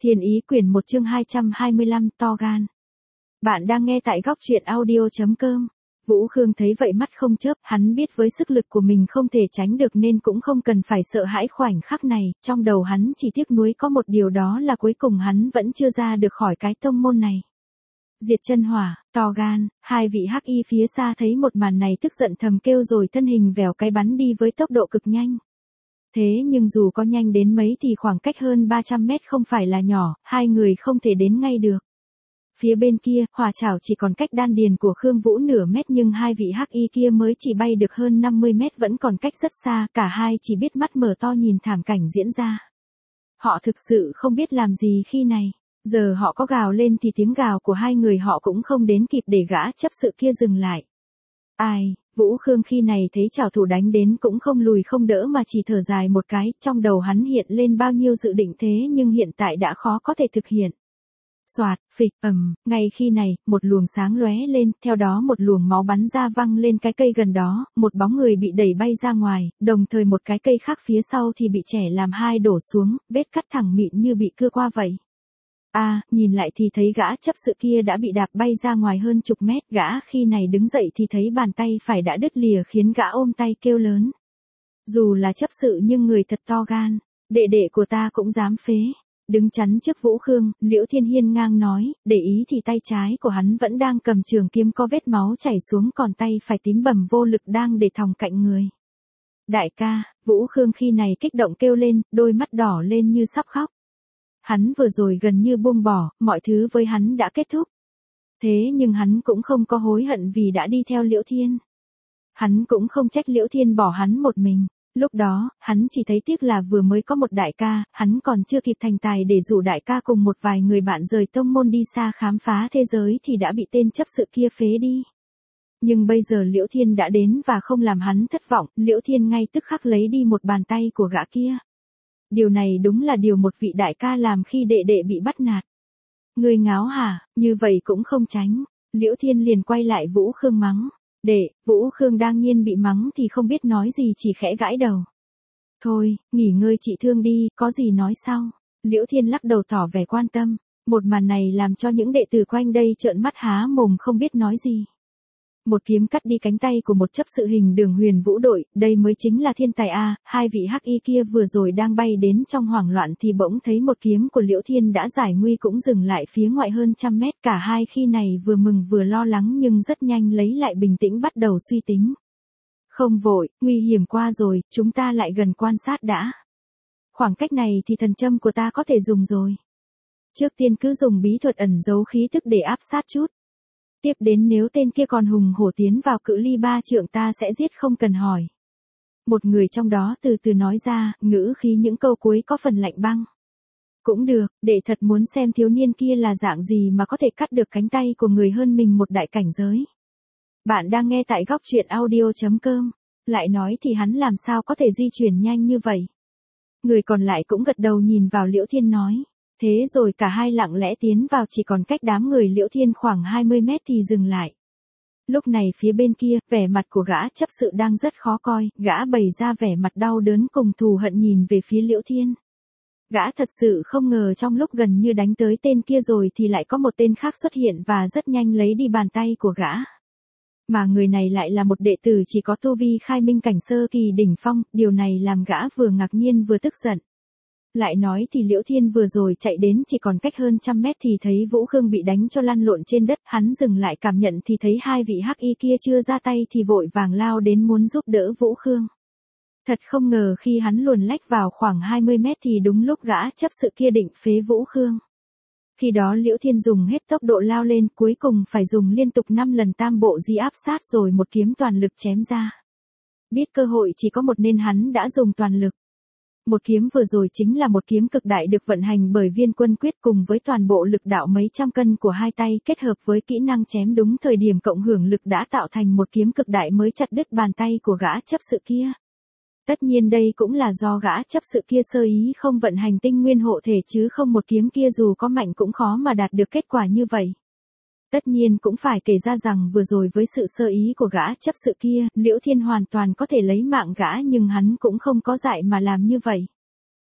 Thiên Ý quyển 1 chương 225 to gan. Bạn đang nghe tại góc truyện audio.com. Vũ Khương thấy vậy mắt không chớp, hắn biết với sức lực của mình không thể tránh được nên cũng không cần phải sợ hãi khoảnh khắc này, trong đầu hắn chỉ tiếc nuối có một điều đó là cuối cùng hắn vẫn chưa ra được khỏi cái tông môn này. Diệt chân hỏa, to gan, hai vị hắc y phía xa thấy một màn này tức giận thầm kêu rồi thân hình vèo cái bắn đi với tốc độ cực nhanh. Thế nhưng dù có nhanh đến mấy thì khoảng cách hơn 300 mét không phải là nhỏ, hai người không thể đến ngay được. Phía bên kia, hỏa chảo chỉ còn cách đan điền của Khương Vũ nửa mét nhưng hai vị hắc y kia mới chỉ bay được hơn 50 mét vẫn còn cách rất xa, cả hai chỉ biết mắt mở to nhìn thảm cảnh diễn ra. Họ thực sự không biết làm gì khi này, giờ họ có gào lên thì tiếng gào của hai người họ cũng không đến kịp để gã chấp sự kia dừng lại. Ai, Vũ Khương khi này thấy trảo thủ đánh đến cũng không lùi không đỡ mà chỉ thở dài một cái, trong đầu hắn hiện lên bao nhiêu dự định thế nhưng hiện tại đã khó có thể thực hiện. Soạt, phịch, ngay khi này, một luồng sáng lóe lên, theo đó một luồng máu bắn ra văng lên cái cây gần đó, một bóng người bị đẩy bay ra ngoài, đồng thời một cái cây khác phía sau thì bị chẻ làm hai đổ xuống, vết cắt thẳng mịn như bị cưa qua vậy. Nhìn lại thì thấy gã chấp sự kia đã bị đạp bay ra ngoài hơn chục mét, gã khi này đứng dậy thì thấy bàn tay phải đã đứt lìa khiến gã ôm tay kêu lớn. Dù là chấp sự nhưng người thật to gan, đệ đệ của ta cũng dám phế. Đứng chắn trước Vũ Khương, Liễu Thiên hiên ngang nói, để ý thì tay trái của hắn vẫn đang cầm trường kiếm có vết máu chảy xuống còn tay phải tím bầm vô lực đang để thòng cạnh người. Đại ca, Vũ Khương khi này kích động kêu lên, đôi mắt đỏ lên như sắp khóc. Hắn vừa rồi gần như buông bỏ, mọi thứ với hắn đã kết thúc. Thế nhưng hắn cũng không có hối hận vì đã đi theo Liễu Thiên. Hắn cũng không trách Liễu Thiên bỏ hắn một mình. Lúc đó, hắn chỉ thấy tiếc là vừa mới có một đại ca, hắn còn chưa kịp thành tài để rủ đại ca cùng một vài người bạn rời tông môn đi xa khám phá thế giới thì đã bị tên chấp sự kia phế đi. Nhưng bây giờ Liễu Thiên đã đến và không làm hắn thất vọng, Liễu Thiên ngay tức khắc lấy đi một bàn tay của gã kia. Điều này đúng là điều một vị đại ca làm khi đệ đệ bị bắt nạt. Ngươi ngáo hả, như vậy cũng không tránh. Liễu Thiên liền quay lại Vũ Khương mắng. Vũ Khương đang nhiên bị mắng thì không biết nói gì chỉ khẽ gãi đầu. Thôi, nghỉ ngơi trị thương đi, có gì nói sau. Liễu Thiên lắc đầu tỏ vẻ quan tâm. Một màn này làm cho những đệ tử quanh đây trợn mắt há mồm không biết nói gì. Một kiếm cắt đi cánh tay của một chấp sự hình Đường Huyền Vũ đội, đây mới chính là thiên tài a. Hai vị hắc y kia vừa rồi đang bay đến trong hoảng loạn thì bỗng thấy một kiếm của Liễu Thiên đã giải nguy cũng dừng lại phía ngoại hơn trăm mét. Cả hai khi này vừa mừng vừa lo lắng nhưng rất nhanh lấy lại bình tĩnh bắt đầu suy tính. Không vội, nguy hiểm qua rồi, chúng ta lại gần quan sát đã. Khoảng cách này thì thần châm của ta có thể dùng rồi. Trước tiên cứ dùng bí thuật ẩn giấu khí tức để áp sát chút. Tiếp đến nếu tên kia còn hùng hổ tiến vào cự ly 3 trượng ta sẽ giết không cần hỏi. Một người trong đó từ từ nói ra, ngữ khí những câu cuối có phần lạnh băng. Cũng được, để thật muốn xem thiếu niên kia là dạng gì mà có thể cắt được cánh tay của người hơn mình một đại cảnh giới. Bạn đang nghe tại góc truyện audio.com. Lại nói thì hắn làm sao có thể di chuyển nhanh như vậy. Người còn lại cũng gật đầu nhìn vào Liễu Thiên nói. Thế rồi cả hai lặng lẽ tiến vào chỉ còn cách đám người Liễu Thiên khoảng 20 mét thì dừng lại. Lúc này phía bên kia, vẻ mặt của gã chấp sự đang rất khó coi, gã bày ra vẻ mặt đau đớn cùng thù hận nhìn về phía Liễu Thiên. Gã thật sự không ngờ trong lúc gần như đánh tới tên kia rồi thì lại có một tên khác xuất hiện và rất nhanh lấy đi bàn tay của gã. Mà người này lại là một đệ tử chỉ có tu vi khai minh cảnh sơ kỳ đỉnh phong, điều này làm gã vừa ngạc nhiên vừa tức giận. Lại nói thì Liễu Thiên vừa rồi chạy đến chỉ còn cách hơn trăm mét thì thấy Vũ Khương bị đánh cho lăn lộn trên đất, hắn dừng lại cảm nhận thì thấy hai vị hắc y kia chưa ra tay thì vội vàng lao đến muốn giúp đỡ Vũ Khương. Thật không ngờ khi hắn luồn lách vào khoảng 20 mét thì đúng lúc gã chấp sự kia định phế Vũ Khương. Khi đó Liễu Thiên dùng hết tốc độ lao lên, cuối cùng phải dùng liên tục 5 lần tam bộ di áp sát rồi một kiếm toàn lực chém ra. Biết cơ hội chỉ có một nên hắn đã dùng toàn lực. Một kiếm vừa rồi chính là một kiếm cực đại được vận hành bởi Viên Quân Quyết cùng với toàn bộ lực đạo mấy trăm cân của hai tay kết hợp với kỹ năng chém đúng thời điểm cộng hưởng lực đã tạo thành một kiếm cực đại mới chặt đứt bàn tay của gã chấp sự kia. Tất nhiên đây cũng là do gã chấp sự kia sơ ý không vận hành tinh nguyên hộ thể chứ không một kiếm kia dù có mạnh cũng khó mà đạt được kết quả như vậy. Tất nhiên cũng phải kể ra rằng vừa rồi với sự sơ ý của gã chấp sự kia, Liễu Thiên hoàn toàn có thể lấy mạng gã nhưng hắn cũng không có dại mà làm như vậy.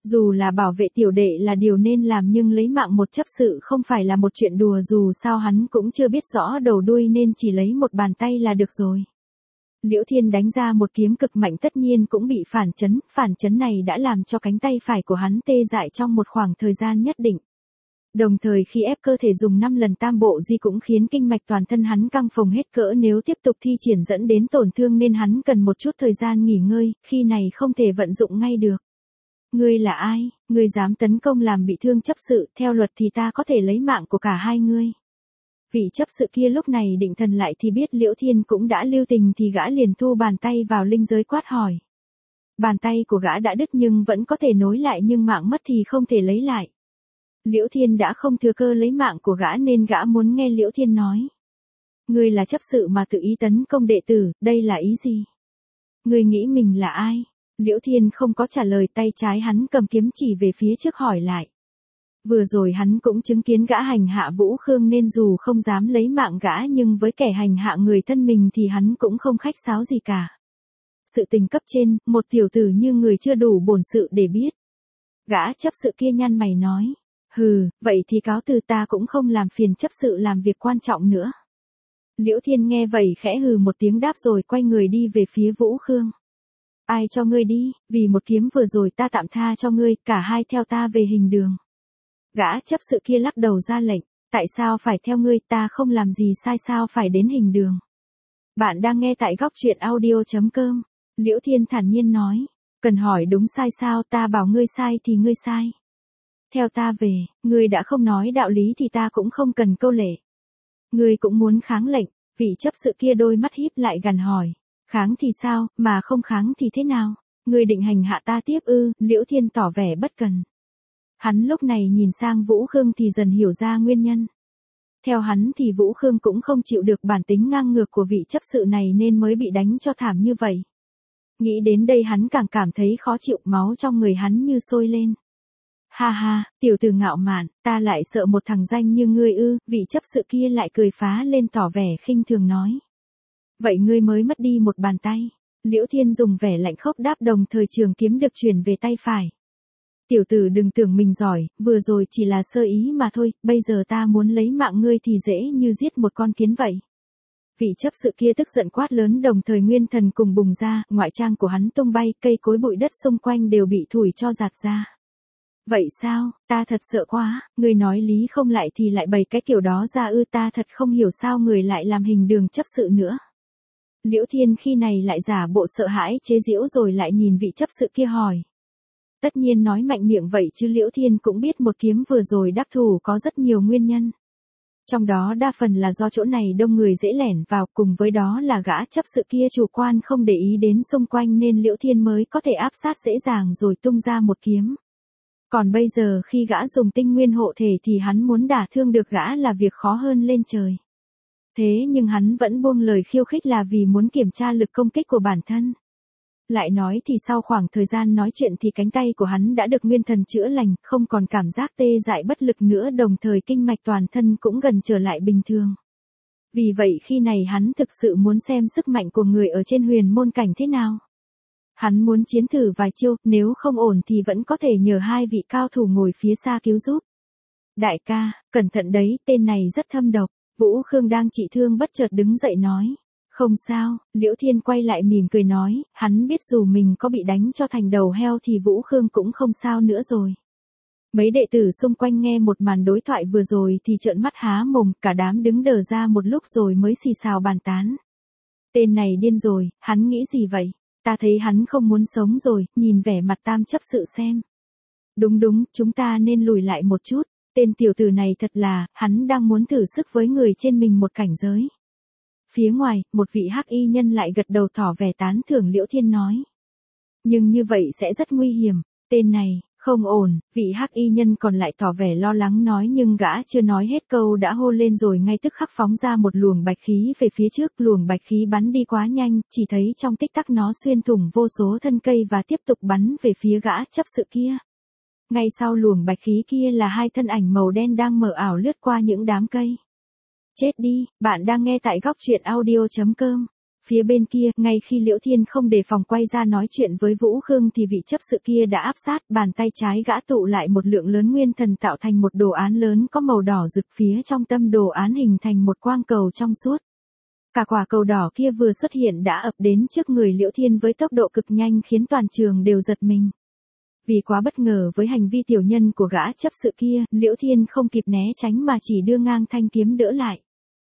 Dù là bảo vệ tiểu đệ là điều nên làm nhưng lấy mạng một chấp sự không phải là một chuyện đùa, dù sao hắn cũng chưa biết rõ đầu đuôi nên chỉ lấy một bàn tay là được rồi. Liễu Thiên đánh ra một kiếm cực mạnh tất nhiên cũng bị phản chấn này đã làm cho cánh tay phải của hắn tê dại trong một khoảng thời gian nhất định. Đồng thời khi ép cơ thể dùng 5 lần tam bộ di cũng khiến kinh mạch toàn thân hắn căng phồng hết cỡ, nếu tiếp tục thi triển dẫn đến tổn thương nên hắn cần một chút thời gian nghỉ ngơi, khi này không thể vận dụng ngay được. Ngươi là ai, ngươi dám tấn công làm bị thương chấp sự, theo luật thì ta có thể lấy mạng của cả hai ngươi. Vị chấp sự kia lúc này định thần lại thì biết Liễu Thiên cũng đã lưu tình thì gã liền thu bàn tay vào linh giới quát hỏi. Bàn tay của gã đã đứt nhưng vẫn có thể nối lại, nhưng mạng mất thì không thể lấy lại. Liễu Thiên đã không thừa cơ lấy mạng của gã nên gã muốn nghe Liễu Thiên nói. Ngươi là chấp sự mà tự ý tấn công đệ tử, đây là ý gì? Ngươi nghĩ mình là ai? Liễu Thiên không có trả lời, tay trái hắn cầm kiếm chỉ về phía trước hỏi lại. Vừa rồi hắn cũng chứng kiến gã hành hạ Vũ Khương nên dù không dám lấy mạng gã nhưng với kẻ hành hạ người thân mình thì hắn cũng không khách sáo gì cả. Sự tình cấp trên, một tiểu tử như người chưa đủ bổn sự để biết. Gã chấp sự kia nhăn mày nói. Hừ, vậy thì cáo từ, ta cũng không làm phiền chấp sự làm việc quan trọng nữa. Liễu Thiên nghe vậy khẽ hừ một tiếng đáp rồi quay người đi về phía Vũ Khương. Ai cho ngươi đi, vì một kiếm vừa rồi ta tạm tha cho ngươi, cả hai theo ta về hình đường. Gã chấp sự kia lắc đầu ra lệnh, tại sao phải theo ngươi, ta không làm gì sai sao phải đến hình đường. Bạn đang nghe tại góc truyện audio.com. Liễu Thiên thản nhiên nói, cần hỏi đúng sai sao, ta bảo ngươi sai thì ngươi sai. Theo ta về, ngươi đã không nói đạo lý thì ta cũng không cần câu lệ. Ngươi cũng muốn kháng lệnh, vị chấp sự kia đôi mắt híp lại gằn hỏi. Kháng thì sao, mà không kháng thì thế nào? Ngươi định hành hạ ta tiếp ư? Liễu Thiên tỏ vẻ bất cần. Hắn lúc này nhìn sang Vũ Khương thì dần hiểu ra nguyên nhân. Theo hắn thì Vũ Khương cũng không chịu được bản tính ngang ngược của vị chấp sự này nên mới bị đánh cho thảm như vậy. Nghĩ đến đây hắn càng cảm thấy khó chịu, máu trong người hắn như sôi lên. Ha ha, tiểu tử ngạo mạn, ta lại sợ một thằng danh như ngươi ư? Vị chấp sự kia lại cười phá lên tỏ vẻ khinh thường nói. Vậy ngươi mới mất đi một bàn tay. Liễu Thiên dùng vẻ lạnh khốc đáp, đồng thời trường kiếm được chuyển về tay phải. Tiểu tử đừng tưởng mình giỏi, vừa rồi chỉ là sơ ý mà thôi, bây giờ ta muốn lấy mạng ngươi thì dễ như giết một con kiến vậy. Vị chấp sự kia tức giận quát lớn, đồng thời nguyên thần cùng bùng ra, ngoại trang của hắn tung bay, cây cối bụi đất xung quanh đều bị thổi cho giạt ra. Vậy sao, ta thật sợ quá, người nói lý không lại thì lại bày cái kiểu đó ra ư? Ta thật không hiểu sao người lại làm hình đường chấp sự nữa. Liễu Thiên khi này lại giả bộ sợ hãi chế giễu rồi lại nhìn vị chấp sự kia hỏi. Tất nhiên nói mạnh miệng vậy chứ Liễu Thiên cũng biết một kiếm vừa rồi đắc thủ có rất nhiều nguyên nhân. Trong đó đa phần là do chỗ này đông người dễ lẻn vào, cùng với đó là gã chấp sự kia chủ quan không để ý đến xung quanh nên Liễu Thiên mới có thể áp sát dễ dàng rồi tung ra một kiếm. Còn bây giờ khi gã dùng tinh nguyên hộ thể thì hắn muốn đả thương được gã là việc khó hơn lên trời. Thế nhưng hắn vẫn buông lời khiêu khích là vì muốn kiểm tra lực công kích của bản thân. Lại nói thì sau khoảng thời gian nói chuyện thì cánh tay của hắn đã được nguyên thần chữa lành, không còn cảm giác tê dại bất lực nữa, đồng thời kinh mạch toàn thân cũng gần trở lại bình thường. Vì vậy khi này hắn thực sự muốn xem sức mạnh của người ở trên huyền môn cảnh thế nào. Hắn muốn chiến thử vài chiêu, nếu không ổn thì vẫn có thể nhờ hai vị cao thủ ngồi phía xa cứu giúp. Đại ca, cẩn thận đấy, tên này rất thâm độc. Vũ Khương đang trị thương bất chợt đứng dậy nói. Không sao, Liễu Thiên quay lại mỉm cười nói, hắn biết dù mình có bị đánh cho thành đầu heo thì Vũ Khương cũng không sao nữa rồi. Mấy đệ tử xung quanh nghe một màn đối thoại vừa rồi thì trợn mắt há mồm, cả đám đứng đờ ra một lúc rồi mới xì xào bàn tán. Tên này điên rồi, hắn nghĩ gì vậy? Ta thấy hắn không muốn sống rồi, nhìn vẻ mặt tam chấp sự xem. Đúng, chúng ta nên lùi lại một chút. Tên tiểu tử này thật là, hắn đang muốn thử sức với người trên mình một cảnh giới. Phía ngoài, một vị hắc y nhân lại gật đầu tỏ vẻ tán thưởng. Liễu Thiên nói. Nhưng như vậy sẽ rất nguy hiểm, tên này, không ổn, vị hắc y nhân còn lại tỏ vẻ lo lắng nói, nhưng gã chưa nói hết câu đã hô lên rồi ngay tức khắc phóng ra một luồng bạch khí về phía trước. Luồng bạch khí bắn đi quá nhanh, chỉ thấy trong tích tắc nó xuyên thủng vô số thân cây và tiếp tục bắn về phía gã chấp sự kia. Ngay sau luồng bạch khí kia là hai thân ảnh màu đen đang mờ ảo lướt qua những đám cây. Chết đi, bạn đang nghe tại góc truyện audio.com. Phía bên kia, ngay khi Liễu Thiên không đề phòng quay ra nói chuyện với Vũ Khương thì vị chấp sự kia đã áp sát, bàn tay trái gã tụ lại một lượng lớn nguyên thần tạo thành một đồ án lớn có màu đỏ rực, phía trong tâm đồ án hình thành một quang cầu trong suốt. Cả quả cầu đỏ kia vừa xuất hiện đã ập đến trước người Liễu Thiên với tốc độ cực nhanh khiến toàn trường đều giật mình. Vì quá bất ngờ với hành vi tiểu nhân của gã chấp sự kia, Liễu Thiên không kịp né tránh mà chỉ đưa ngang thanh kiếm đỡ lại.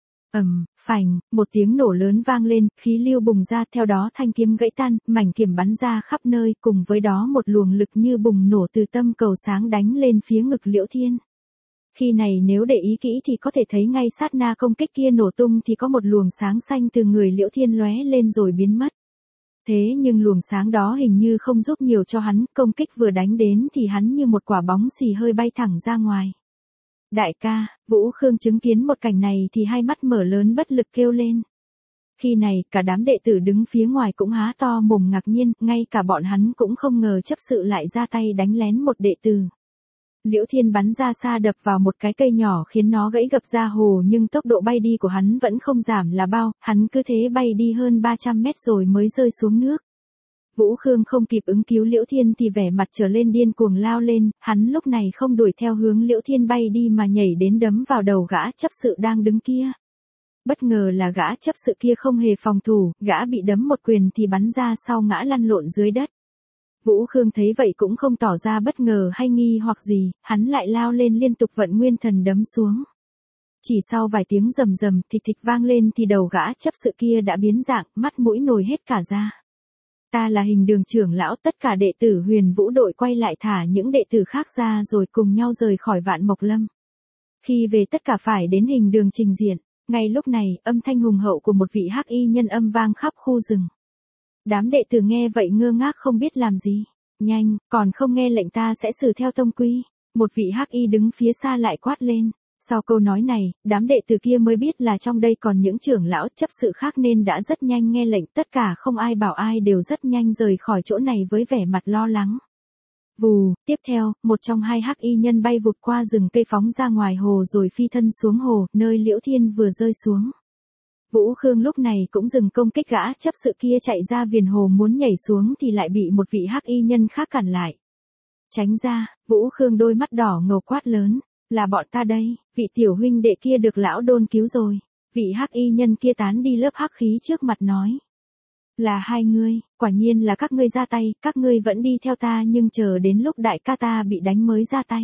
Phành, một tiếng nổ lớn vang lên, khí lưu bùng ra, theo đó thanh kiếm gãy tan, mảnh kiếm bắn ra khắp nơi, cùng với đó một luồng lực như bùng nổ từ tâm cầu sáng đánh lên phía ngực Liễu Thiên. Khi này nếu để ý kỹ thì có thể thấy ngay sát na công kích kia nổ tung thì có một luồng sáng xanh từ người Liễu Thiên lóe lên rồi biến mất. Thế nhưng luồng sáng đó hình như không giúp nhiều cho hắn, công kích vừa đánh đến thì hắn như một quả bóng xì hơi bay thẳng ra ngoài. Đại ca, Vũ Khương chứng kiến một cảnh này thì hai mắt mở lớn bất lực kêu lên. Khi này, cả đám đệ tử đứng phía ngoài cũng há to mồm ngạc nhiên, ngay cả bọn hắn cũng không ngờ chấp sự lại ra tay đánh lén một đệ tử. Liễu Thiên bắn ra xa đập vào một cái cây nhỏ khiến nó gãy gập ra hồ, nhưng tốc độ bay đi của hắn vẫn không giảm là bao, hắn cứ thế bay đi hơn 300 mét rồi mới rơi xuống nước. Vũ Khương không kịp ứng cứu Liễu Thiên thì vẻ mặt trở lên điên cuồng lao lên, hắn lúc này không đuổi theo hướng Liễu Thiên bay đi mà nhảy đến đấm vào đầu gã chấp sự đang đứng kia. Bất ngờ là gã chấp sự kia không hề phòng thủ, gã bị đấm một quyền thì bắn ra sau ngã lăn lộn dưới đất. Vũ Khương thấy vậy cũng không tỏ ra bất ngờ hay nghi hoặc gì, hắn lại lao lên liên tục vận nguyên thần đấm xuống. Chỉ sau vài tiếng rầm rầm thịch thịch vang lên thì đầu gã chấp sự kia đã biến dạng, mắt mũi nổi hết cả ra. Ta là Hình Đường trưởng lão, tất cả đệ tử Huyền Vũ đội quay lại thả những đệ tử khác ra rồi cùng nhau rời khỏi Vạn Mộc Lâm. Khi về tất cả phải đến Hình Đường trình diện, ngay lúc này, âm thanh hùng hậu của một vị hắc y nhân âm vang khắp khu rừng. Đám đệ tử nghe vậy ngơ ngác không biết làm gì. Nhanh, còn không nghe lệnh ta sẽ xử theo tông quy. Một vị hắc y đứng phía xa lại quát lên. Sau câu nói này, đám đệ tử kia mới biết là trong đây còn những trưởng lão chấp sự khác nên đã rất nhanh nghe lệnh, tất cả không ai bảo ai đều rất nhanh rời khỏi chỗ này với vẻ mặt lo lắng. Vù, tiếp theo, một trong hai hắc y nhân bay vụt qua rừng cây phóng ra ngoài hồ rồi phi thân xuống hồ, nơi Liễu Thiên vừa rơi xuống. Vũ Khương lúc này cũng dừng công kích, gã chấp sự kia chạy ra viền hồ muốn nhảy xuống thì lại bị một vị hắc y nhân khác cản lại. Tránh ra, Vũ Khương đôi mắt đỏ ngầu quát lớn. Là bọn ta đây, vị tiểu huynh đệ kia được lão Đôn cứu rồi. Vị hắc y nhân kia tán đi lớp hắc khí trước mặt nói. Là hai ngươi, quả nhiên là các ngươi ra tay, các ngươi vẫn đi theo ta nhưng chờ đến lúc đại ca ta bị đánh mới ra tay.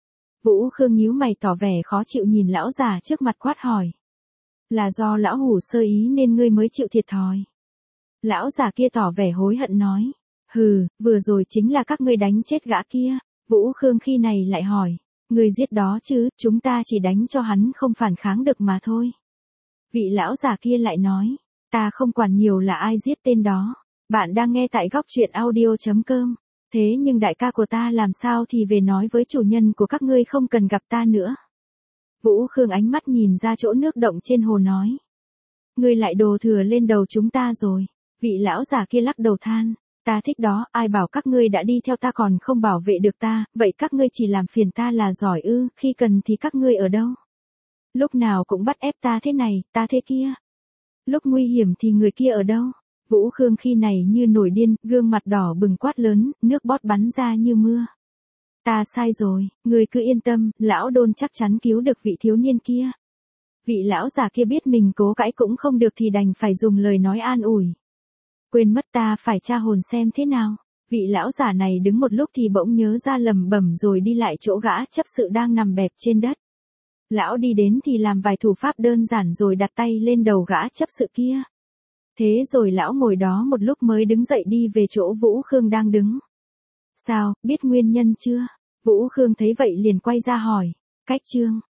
Vũ Khương nhíu mày tỏ vẻ khó chịu nhìn lão già trước mặt quát hỏi. Là do lão hủ sơ ý nên ngươi mới chịu thiệt thòi. Lão già kia tỏ vẻ hối hận nói. Hừ, vừa rồi chính là các ngươi đánh chết gã kia. Vũ Khương khi này lại hỏi. Người giết đó chứ, chúng ta chỉ đánh cho hắn không phản kháng được mà thôi. Vị lão già kia lại nói, ta không quản nhiều là ai giết tên đó. Bạn đang nghe tại góc truyện audio.com. Thế nhưng đại ca của ta làm sao thì về nói với chủ nhân của các ngươi không cần gặp ta nữa. Vũ Khương ánh mắt nhìn ra chỗ nước động trên hồ nói. Ngươi lại đổ thừa lên đầu chúng ta rồi. Vị lão già kia lắc đầu than. Ta thích đó, ai bảo các ngươi đã đi theo ta còn không bảo vệ được ta, vậy các ngươi chỉ làm phiền ta là giỏi ư, khi cần thì các ngươi ở đâu? Lúc nào cũng bắt ép ta thế này, ta thế kia. Lúc nguy hiểm thì người kia ở đâu? Vũ Khương khi này như nổi điên, gương mặt đỏ bừng quát lớn, nước bọt bắn ra như mưa. Ta sai rồi, ngươi cứ yên tâm, lão Đôn chắc chắn cứu được vị thiếu niên kia. Vị lão già kia biết mình cố cãi cũng không được thì đành phải dùng lời nói an ủi. Quên mất ta phải tra hồn xem thế nào. Vị lão giả này đứng một lúc thì bỗng nhớ ra lầm bẩm rồi đi lại chỗ gã chấp sự đang nằm bẹp trên đất. Lão đi đến thì làm vài thủ pháp đơn giản rồi đặt tay lên đầu gã chấp sự kia. Thế rồi lão ngồi đó một lúc mới đứng dậy đi về chỗ Vũ Khương đang đứng. Sao, biết nguyên nhân chưa? Vũ Khương thấy vậy liền quay ra hỏi. Cách chương.